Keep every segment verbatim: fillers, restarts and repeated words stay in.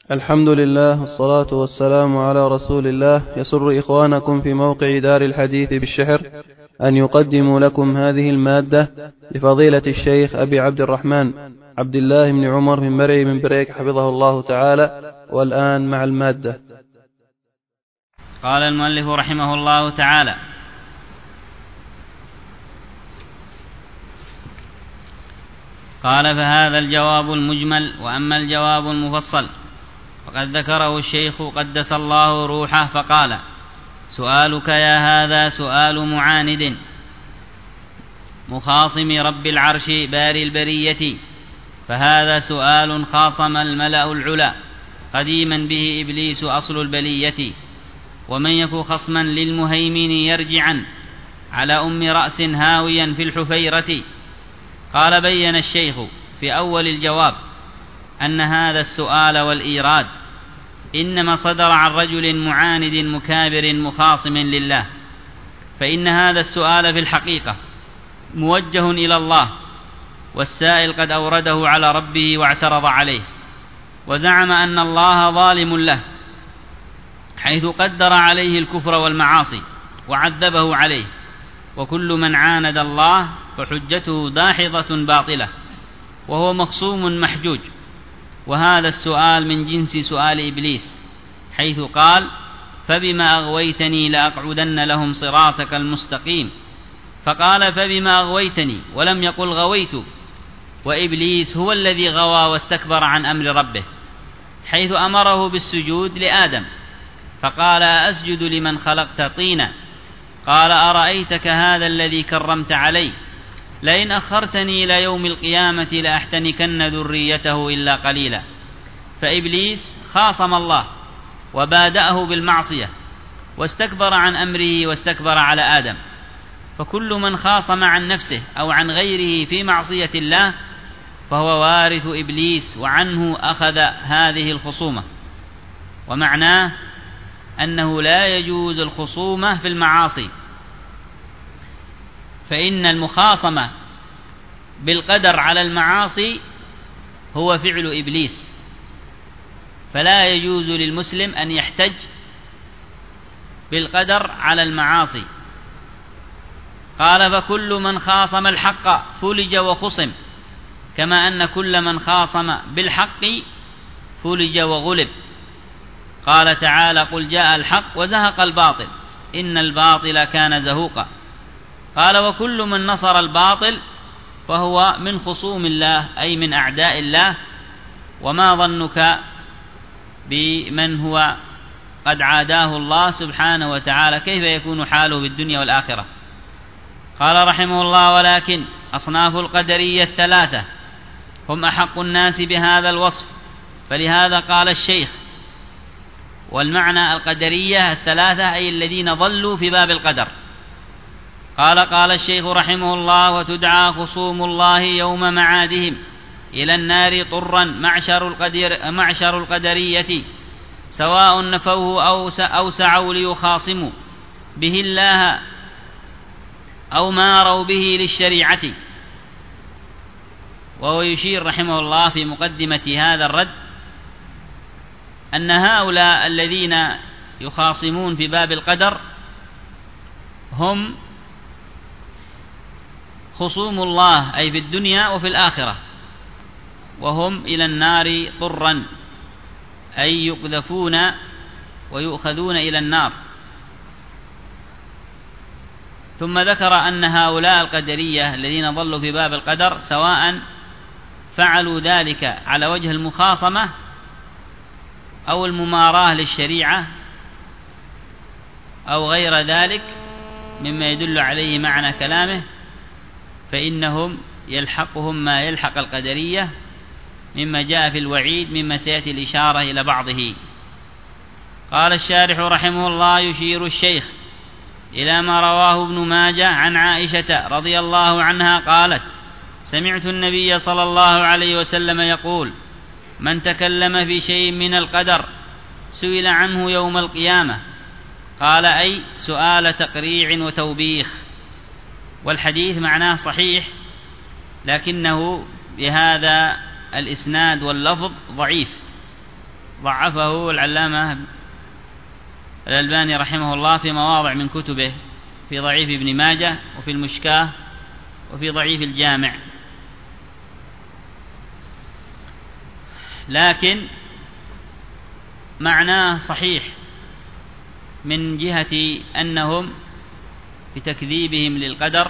الحمد لله والصلاة والسلام على رسول الله. يسر إخوانكم في موقع دار الحديث بالشحر أن يقدموا لكم هذه المادة لفضيلة الشيخ أبي عبد الرحمن عبد الله بن عمر بن مرعي بن بريك حفظه الله تعالى. والآن مع المادة. قال المؤلف رحمه الله تعالى: قال فهذا الجواب المجمل. وأما الجواب المفصل فقد ذكره الشيخ قدس الله روحه فقال: سؤالك يا هذا سؤال معاند مخاصم رب العرش باري البرية، فهذا سؤال خاصم الملأ العلا قديما به إبليس أصل البلية، ومن يك خصما للمهيمن يرجعا على أم رأس هاويا في الحفيرة. قال: بين الشيخ في أول الجواب أن هذا السؤال والإيراد إنما صدر عن رجل معاند مكابر مخاصم لله، فإن هذا السؤال في الحقيقة موجه إلى الله، والسائل قد أورده على ربه واعترض عليه، وزعم أن الله ظالم له حيث قدر عليه الكفر والمعاصي وعذبه عليه، وكل من عاند الله فحجته داحضة باطلة وهو مخصوم محجوج. وهذا السؤال من جنس سؤال إبليس، حيث قال: فبما أغويتني لأقعدن لهم صراطك المستقيم، فقال: فبما أغويتني، ولم يقل غويت. وإبليس هو الذي غوى واستكبر عن أمر ربه، حيث أمره بالسجود لآدم فقال: أسجد لمن خلقت طينا. قال: أرأيتك هذا الذي كرمت علي، لئن أخرتني إلى يوم القيامة لأحتنكن ذريته إلا قليلا. فإبليس خاصم الله وبادأه بالمعصية واستكبر عن أمره واستكبر على آدم، فكل من خاصم عن نفسه أو عن غيره في معصية الله فهو وارث إبليس، وعنه أخذ هذه الخصومة. ومعناه أنه لا يجوز الخصومة في المعاصي، فإن المخاصمة بالقدر على المعاصي هو فعل إبليس، فلا يجوز للمسلم أن يحتج بالقدر على المعاصي. قال: فكل من خاصم الحق فلج وخصم، كما أن كل من خاصم بالحق فلج وغلب. قال تعالى: قل جاء الحق وزهق الباطل إن الباطل كان زهوقا. قال: وكل من نصر الباطل فهو من خصوم الله، أي من أعداء الله. وما ظنك بمن هو قد عاداه الله سبحانه وتعالى، كيف يكون حاله في الدنيا والآخرة؟ قال رحمه الله: ولكن أصناف القدرية الثلاثة هم أحق الناس بهذا الوصف، فلهذا قال الشيخ: والمعنى القدرية الثلاثة أي الذين ضلوا في باب القدر. قال قال الشيخ رحمه الله: وتدعى خصوم الله يوم معادهم إلى النار طرا معشر, القدر معشر القدرية، سواء نفوه أو سعوا ليخاصموا به الله أو ماروا به للشريعة. وهو يشير رحمه الله في مقدمة هذا الرد أن هؤلاء الذين يخاصمون في باب القدر هم خصوم الله، أي في الدنيا وفي الآخرة، وهم إلى النار طرا، أي يقذفون ويؤخذون إلى النار. ثم ذكر أن هؤلاء القدرية الذين ضلوا في باب القدر سواء فعلوا ذلك على وجه المخاصمة أو المماراة للشريعة أو غير ذلك مما يدل عليه معنى كلامه، فإنهم يلحقهم ما يلحق القدرية مما جاء في الوعيد، مما سيأتي الإشارة إلى بعضه. قال الشارح رحمه الله: يشير الشيخ إلى ما رواه ابن ماجه عن عائشة رضي الله عنها قالت: سمعت النبي صلى الله عليه وسلم يقول: من تكلم في شيء من القدر سئل عنه يوم القيامة. قال: أي سؤال تقريع وتوبيخ. والحديث معناه صحيح، لكنه بهذا الإسناد واللفظ ضعيف، ضعفه العلامة الألباني رحمه الله في مواضع من كتبه، في ضعيف ابن ماجه وفي المشكاة وفي ضعيف الجامع، لكن معناه صحيح من جهة أنهم بتكذيبهم للقدر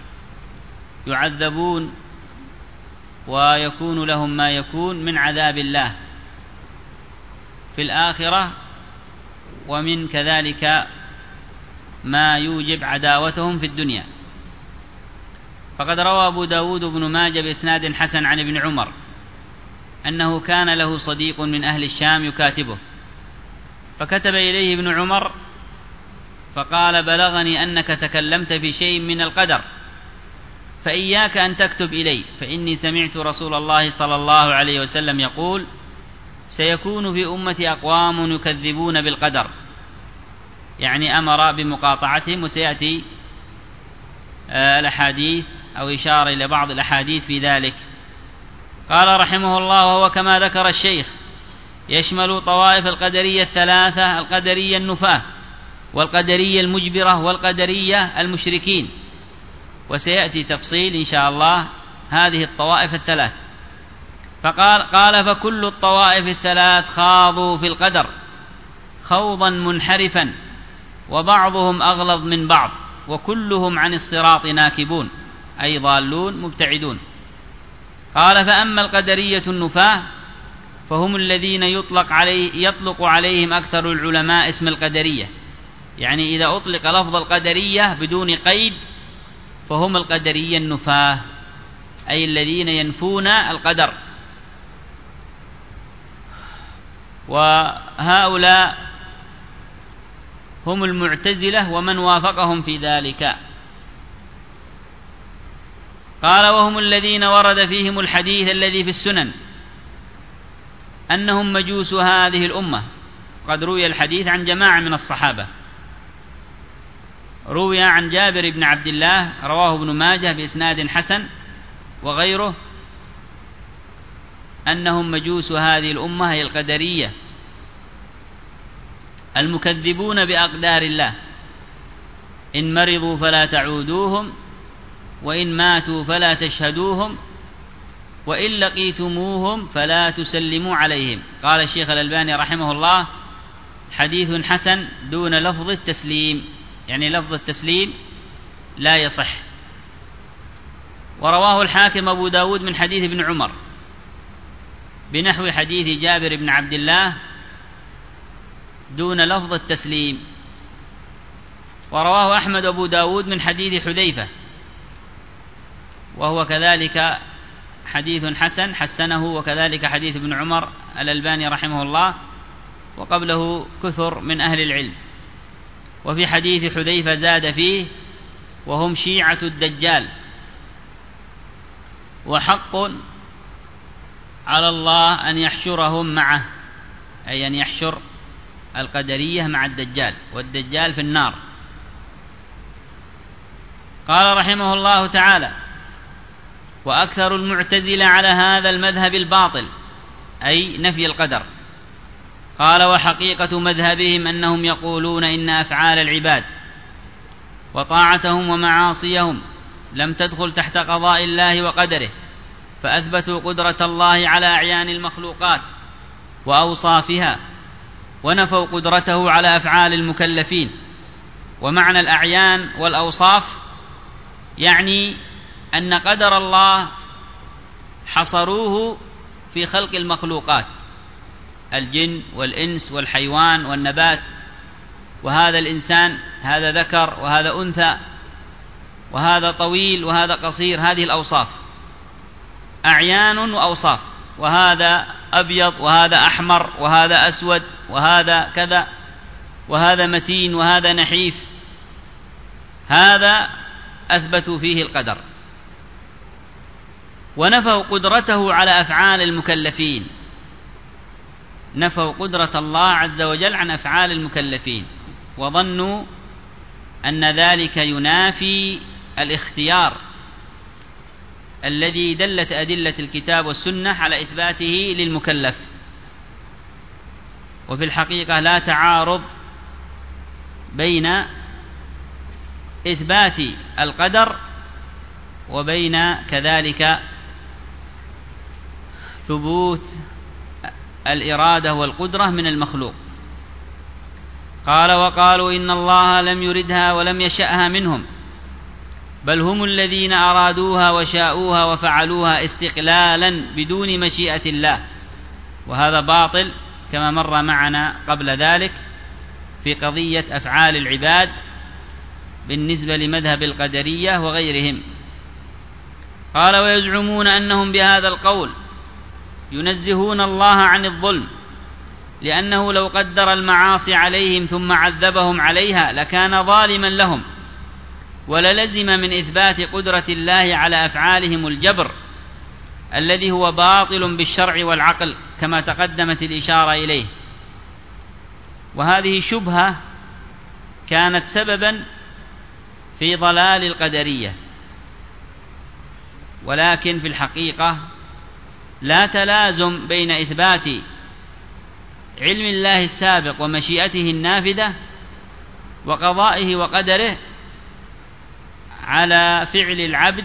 يعذبون ويكون لهم ما يكون من عذاب الله في الآخرة، ومن كذلك ما يوجب عداوتهم في الدنيا. فقد روى أبو داود بن ماجه بإسناد حسن عن ابن عمر أنه كان له صديق من أهل الشام يكاتبه، فكتب إليه ابن عمر فقال: بلغني أنك تكلمت في شيء من القدر، فإياك أن تكتب إلي، فإني سمعت رسول الله صلى الله عليه وسلم يقول: سيكون في أمتي أقوام يكذبون بالقدر، يعني أمر بمقاطعتهم، وسيأتي الأحاديث أو إشارة إلى بعض الأحاديث في ذلك. قال رحمه الله: وهو كما ذكر الشيخ يشمل طوائف القدرية الثلاثة: القدرية النفاة، والقدرية المجبرة، والقدرية المشركين. وسيأتي تفصيل إن شاء الله هذه الطوائف الثلاث. فقال قال فكل الطوائف الثلاث خاضوا في القدر خوضا منحرفا، وبعضهم أغلظ من بعض، وكلهم عن الصراط ناكبون، أي ضالون مبتعدون. قال: فأما القدرية النفاة فهم الذين يطلق, عليه يطلق عليهم أكثر العلماء اسم القدرية، يعني إذا أطلق لفظ القدرية بدون قيد فهم القدرية النفاة، أي الذين ينفون القدر. وهؤلاء هم المعتزلة ومن وافقهم في ذلك. قال: وهم الذين ورد فيهم الحديث الذي في السنن أنهم مجوس هذه الأمة. قد روي الحديث عن جماعة من الصحابة، روي عن جابر بن عبد الله رواه ابن ماجه بإسناد حسن وغيره أنهم مجوس هذه الأمة، هي القدرية المكذبون بأقدار الله، إن مرضوا فلا تعودوهم، وإن ماتوا فلا تشهدوهم، وإن لقيتموهم فلا تسلموا عليهم. قال الشيخ الألباني رحمه الله: حديث حسن دون لفظ التسليم، يعني لفظ التسليم لا يصح. ورواه الحاكم أبو داود من حديث ابن عمر بنحو حديث جابر بن عبد الله دون لفظ التسليم. ورواه أحمد أبو داود من حديث حذيفة، وهو كذلك حديث حسن حسنه، وكذلك حديث ابن عمر الألباني رحمه الله، وقبله كثر من أهل العلم. وفي حديث حذيفة زاد فيه: وهم شيعة الدجال، وحق على الله أن يحشرهم معه، أي أن يحشر القدرية مع الدجال، والدجال في النار. قال رحمه الله تعالى: وأكثر المعتزلة على هذا المذهب الباطل، أي نفي القدر. قال: وحقيقة مذهبهم أنهم يقولون إن أفعال العباد وطاعتهم ومعاصيهم لم تدخل تحت قضاء الله وقدره، فأثبتوا قدرة الله على أعيان المخلوقات وأوصافها، ونفوا قدرته على أفعال المكلفين. ومعنى الأعيان والأوصاف يعني أن قدر الله حصروه في خلق المخلوقات، الجن والإنس والحيوان والنبات، وهذا الإنسان هذا ذكر وهذا أنثى، وهذا طويل وهذا قصير، هذه الأوصاف أعيان وأوصاف، وهذا أبيض وهذا أحمر وهذا أسود وهذا كذا، وهذا متين وهذا نحيف، هذا أثبتوا فيه القدر. ونفوا قدرته على أفعال المكلفين، نفوا قدرة الله عز وجل عن أفعال المكلفين، وظنوا أن ذلك ينافي الاختيار الذي دلت أدلة الكتاب والسنة على إثباته للمكلف. وفي الحقيقة لا تعارض بين إثبات القدر وبين كذلك ثبوت الإرادة والقدرة من المخلوق. قال: وقالوا إن الله لم يردها ولم يشأها منهم، بل هم الذين أرادوها وشاءوها وفعلوها استقلالا بدون مشيئة الله. وهذا باطل كما مر معنا قبل ذلك في قضية أفعال العباد بالنسبة لمذهب القدرية وغيرهم. قال: ويزعمون أنهم بهذا القول ينزهون الله عن الظلم، لأنه لو قدر المعاصي عليهم ثم عذبهم عليها لكان ظالما لهم، وللزم من إثبات قدرة الله على أفعالهم الجبر الذي هو باطل بالشرع والعقل كما تقدمت الإشارة إليه. وهذه شبهة كانت سببا في ضلال القدرية، ولكن في الحقيقة لا تلازم بين إثبات علم الله السابق ومشيئته النافذة وقضائه وقدره على فعل العبد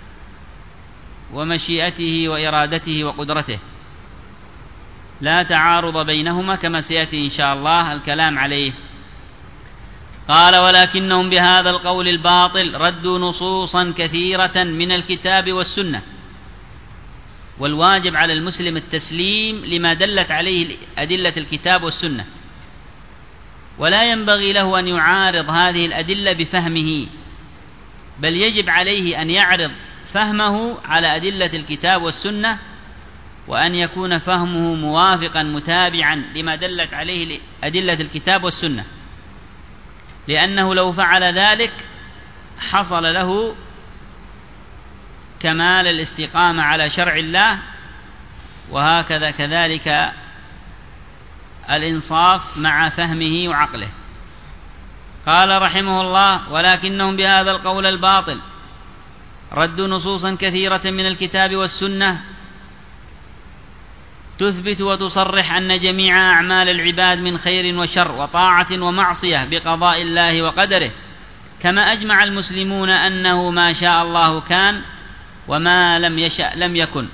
ومشيئته وإرادته وقدرته، لا تعارض بينهما كما سيأتي إن شاء الله الكلام عليه. قال: ولكنهم بهذا القول الباطل ردوا نصوصا كثيرة من الكتاب والسنة، والواجب على المسلم التسليم لما دلت عليه أدلة الكتاب والسنة، ولا ينبغي له أن يعارض هذه الأدلة بفهمه، بل يجب عليه أن يعرض فهمه على أدلة الكتاب والسنة، وأن يكون فهمه موافقا متابعا لما دلت عليه أدلة الكتاب والسنة، لأنه لو فعل ذلك حصل له كمال الاستقامة على شرع الله، وهكذا كذلك الإنصاف مع فهمه وعقله. قال رحمه الله: ولكنهم بهذا القول الباطل ردوا نصوصا كثيرة من الكتاب والسنة تثبت وتصرح أن جميع أعمال العباد من خير وشر وطاعة ومعصية بقضاء الله وقدره، كما أجمع المسلمون أنه ما شاء الله كان وما لم يشأ لم يكن،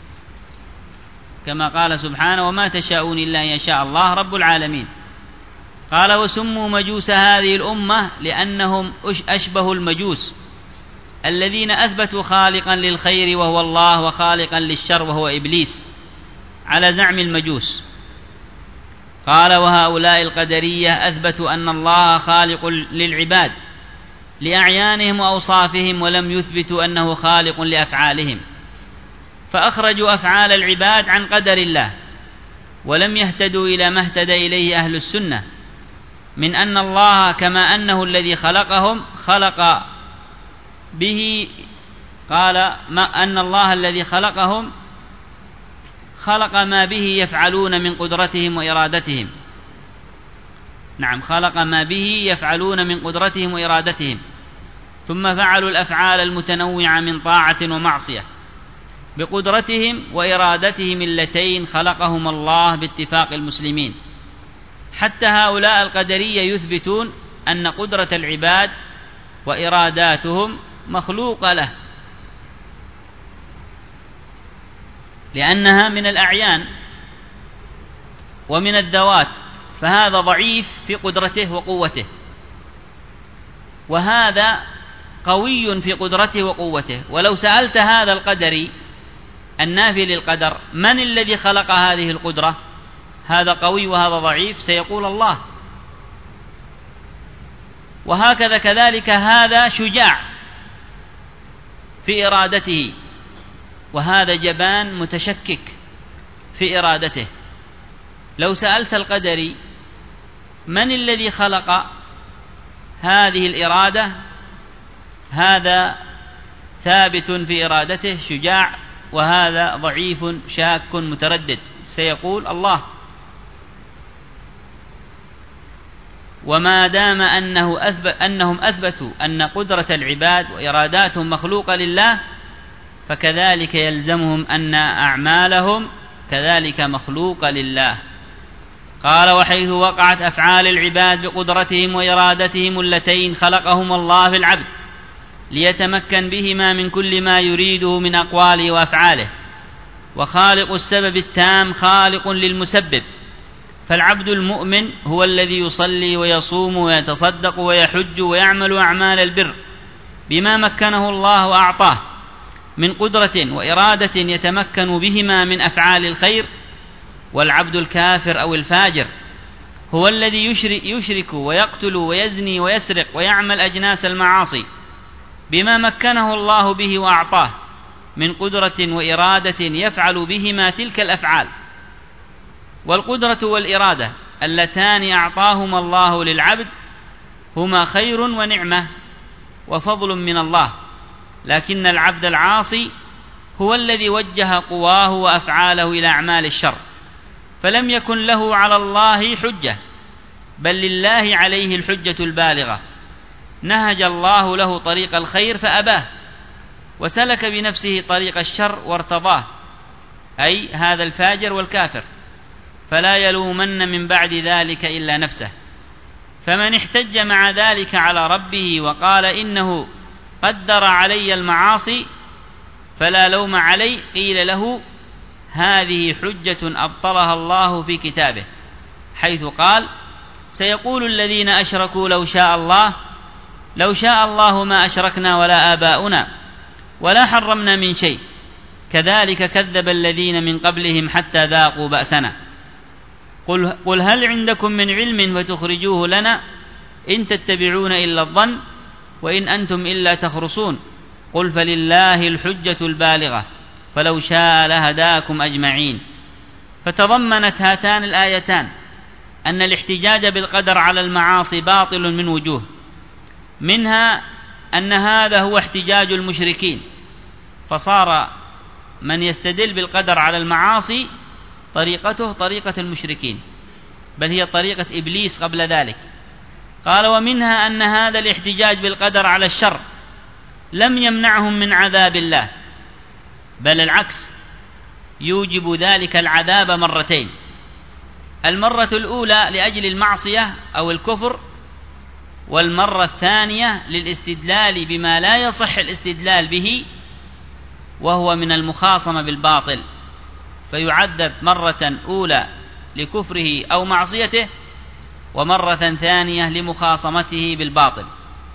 كما قال سبحانه: وما تشاءون إلا أن يشاء الله رب العالمين. قال: وسموا مجوس هذه الأمة لأنهم أشبه المجوس الذين أثبتوا خالقا للخير وهو الله وخالقا للشر وهو إبليس على زعم المجوس. قال: وهؤلاء القدرية أثبتوا أن الله خالق للعباد لأعيانهم وأوصافهم، ولم يثبتوا أنه خالق لأفعالهم، فأخرجوا أفعال العباد عن قدر الله، ولم يهتدوا إلى ما اهتدى إليه أهل السنة من أن الله كما أنه الذي خلقهم خلق به قال ما أن الله الذي خلقهم خلق ما به يفعلون من قدرتهم وإرادتهم. نعم، خلق ما به يفعلون من قدرتهم وإرادتهم، ثم فعلوا الأفعال المتنوعة من طاعة ومعصية بقدرتهم وإرادتهم اللتين خلقهم الله باتفاق المسلمين. حتى هؤلاء القدرية يثبتون أن قدرة العباد وإراداتهم مخلوقة له، لأنها من الأعيان ومن الذوات، فهذا ضعيف في قدرته وقوته، وهذا قوي في قدرته وقوته. ولو سألت هذا القدري النافي للقدر من الذي خلق هذه القدرة، هذا قوي وهذا ضعيف، سيقول الله. وهكذا كذلك هذا شجاع في إرادته، وهذا جبان متشكك في إرادته. لو سألت القدري من الذي خلق هذه الإرادة، هذا ثابت في إرادته شجاع، وهذا ضعيف شاك متردد، سيقول الله. وما دام أنه أثبت أنهم أثبتوا أن قدرة العباد وإراداتهم مخلوقة لله، فكذلك يلزمهم أن أعمالهم كذلك مخلوقة لله. قال: وحيث وقعت أفعال العباد بقدرتهم وإرادتهم اللتين خلقهما الله في العبد ليتمكن بهما من كل ما يريده من أقواله وأفعاله، وخالق السبب التام خالق للمسبب، فالعبد المؤمن هو الذي يصلي ويصوم ويتصدق ويحج ويعمل أعمال البر بما مكنه الله وأعطاه من قدرة وإرادة يتمكن بهما من أفعال الخير. والعبد الكافر أو الفاجر هو الذي يشرك, يشرك ويقتل ويزني ويسرق ويعمل أجناس المعاصي بما مكنه الله به وأعطاه من قدرة وإرادة يفعل بهما تلك الأفعال. والقدرة والإرادة اللتان أعطاهما الله للعبد هما خير ونعمة وفضل من الله، لكن العبد العاصي هو الذي وجه قواه وأفعاله إلى أعمال الشر، فلم يكن له على الله حجة، بل لله عليه الحجة البالغة. نهج الله له طريق الخير فأباه، وسلك بنفسه طريق الشر وارتضاه، أي هذا الفاجر والكافر، فلا يلومن من بعد ذلك إلا نفسه. فمن احتج مع ذلك على ربه وقال إنه قدر علي المعاصي فلا لوم علي، قيل له: هذه حجة أبطلها الله في كتابه، حيث قال: سيقول الذين أشركوا لو شاء الله لو شاء الله ما أشركنا ولا آباؤنا ولا حرمنا من شيء، كذلك كذب الذين من قبلهم حتى ذاقوا بأسنا. قل, قل هل عندكم من علم فتخرجوه لنا إن تتبعون إلا الظن وإن أنتم إلا تخرصون. قل فلله الحجة البالغة فلو شاء لهداكم أجمعين. فتضمنت هاتان الآيتان أن الاحتجاج بالقدر على المعاصي باطل من وجوه، منها أن هذا هو احتجاج المشركين، فصار من يستدل بالقدر على المعاصي طريقته طريقة المشركين، بل هي طريقة إبليس قبل ذلك. قال: ومنها أن هذا الاحتجاج بالقدر على الشر لم يمنعهم من عذاب الله، بل العكس، يوجب ذلك العذاب مرتين: المرة الأولى لأجل المعصية أو الكفر، والمرة الثانية للاستدلال بما لا يصح الاستدلال به وهو من المخاصمة بالباطل، فيعذب مرة أولى لكفره أو معصيته، ومرة ثانية لمخاصمته بالباطل.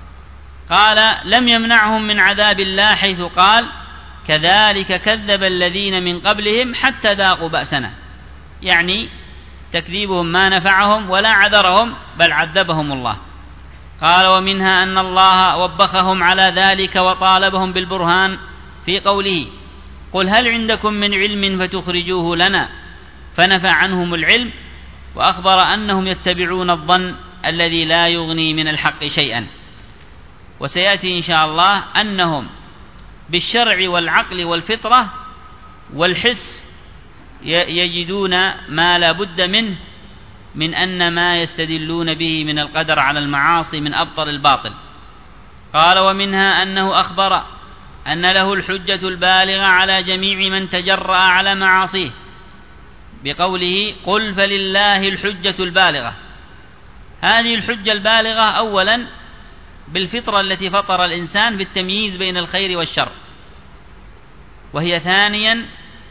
قال: لم يمنعهم من عذاب الله، حيث قال: كذلك كذب الذين من قبلهم حتى ذاقوا بأسنا، يعني تكذيبهم ما نفعهم ولا عذرهم، بل عذبهم الله. قال: ومنها أن الله وبخهم على ذلك وطالبهم بالبرهان في قوله: قل هل عندكم من علم فتخرجوه لنا، فنفى عنهم العلم وأخبر أنهم يتبعون الظن الذي لا يغني من الحق شيئا. وسيأتي إن شاء الله أنهم بالشرع والعقل والفطرة والحس يجدون ما لا بد منه من أن ما يستدلون به من القدر على المعاصي من أبطل الباطل. قال: ومنها أنه أخبر أن له الحجة البالغة على جميع من تجرأ على معاصيه بقوله: قل فلله الحجة البالغة. هذه الحجة البالغة أولا بالفطرة التي فطر الإنسان بالتمييز بين الخير والشر، وهي ثانيا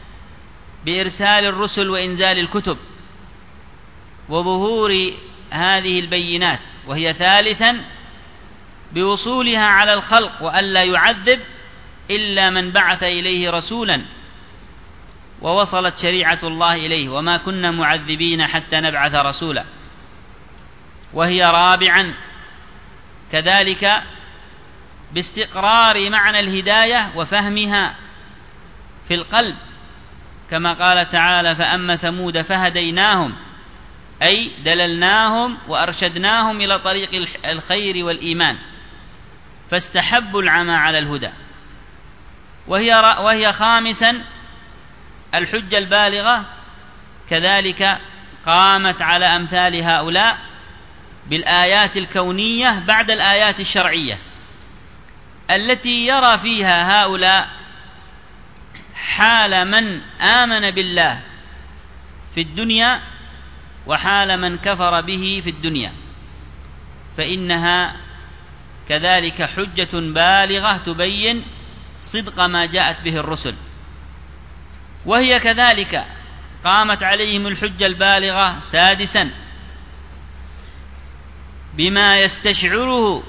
بإرسال الرسل وإنزال الكتب وظهور هذه البينات، وهي ثالثا بوصولها على الخلق وألا يعذب إلا من بعث إليه رسولا ووصلت شريعة الله إليه، وما كنا معذبين حتى نبعث رسولا. وهي رابعا كذلك باستقرار معنى الهداية وفهمها في القلب، كما قال تعالى: فأما ثمود فهديناهم، أي دللناهم وأرشدناهم إلى طريق الخير والإيمان، فاستحبوا العمى على الهدى. وهي, وهي خامسا الحجة البالغة كذلك قامت على أمثال هؤلاء بالآيات الكونية بعد الآيات الشرعية، التي يرى فيها هؤلاء حال من آمن بالله في الدنيا وحال من كفر به في الدنيا، فإنها كذلك حجة بالغة تبين صدق ما جاءت به الرسل، وهي كذلك قامت عليهم الحجة البالغة سادسا بما يستشعره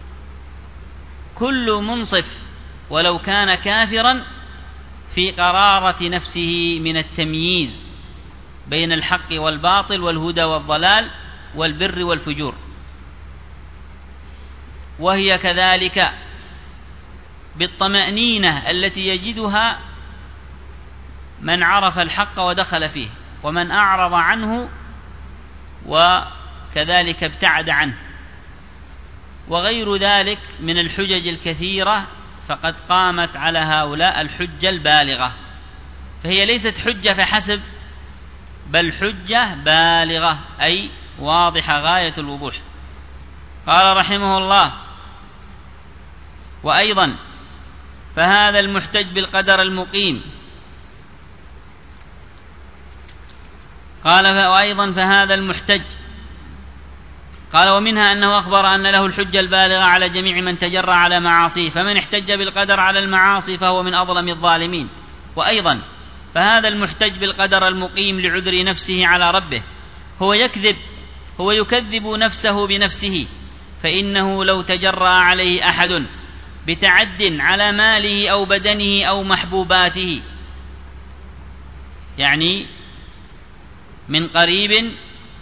كل منصف ولو كان كافرا في قرارة نفسه من التمييز بين الحق والباطل والهدى والضلال والبر والفجور، وهي كذلك بالطمأنينة التي يجدها من عرف الحق ودخل فيه، ومن أعرض عنه وكذلك ابتعد عنه، وغير ذلك من الحجج الكثيرة، فقد قامت على هؤلاء الحجة البالغة، فهي ليست حجة فحسب، بل حجة بالغة أي واضحة غاية الوضوح. قال رحمه الله: وأيضا فهذا المحتج بالقدر المقيم قال وأيضا فهذا المحتج قال ومنها أنه أخبر أن له الحجة البالغة على جميع من تجرى على معاصيه، فمن احتج بالقدر على المعاصي فهو من أظلم الظالمين. وأيضا فهذا المحتج بالقدر المقيم لعذر نفسه على ربه هو يكذب هو يكذب نفسه بنفسه، فإنه لو تجرى عليه أحد بتعد على ماله أو بدنه أو محبوباته، يعني من قريب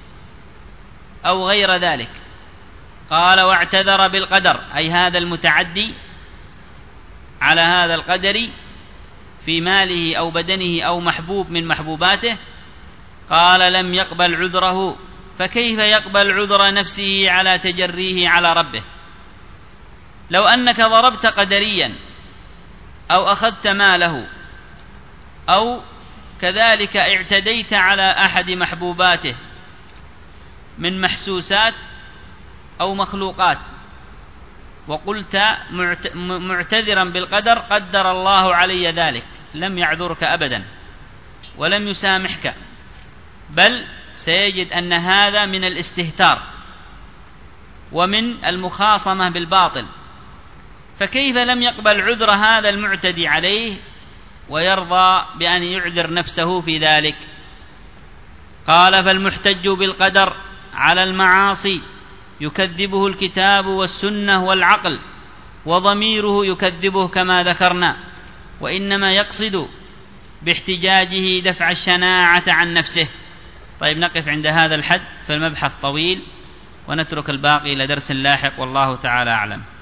أو غير ذلك، قال واعتذر بالقدر، أي هذا المتعدي على هذا القدر في ماله أو بدنه أو محبوب من محبوباته، قال لم يقبل عذره، فكيف يقبل عذر نفسه على تجريه على ربه؟ لو أنك ضربت قدريا أو أخذت ماله أو كذلك اعتديت على أحد محبوباته من محسوسات أو مخلوقات، وقلت معتذرا بالقدر قدر الله علي ذلك، لم يعذرك أبدا ولم يسامحك، بل سيجد أن هذا من الاستهتار ومن المخاصمة بالباطل، فكيف لم يقبل عذر هذا المعتدي عليه ويرضى بأن يعذر نفسه في ذلك؟ قال فالمحتج بالقدر على المعاصي يكذبه الكتاب والسنة والعقل، وضميره يكذبه كما ذكرنا، وإنما يقصد باحتجاجه دفع الشناعة عن نفسه. طيب، نقف عند هذا الحد، فالمبحث طويل ونترك الباقي إلى درس لاحق، والله تعالى أعلم.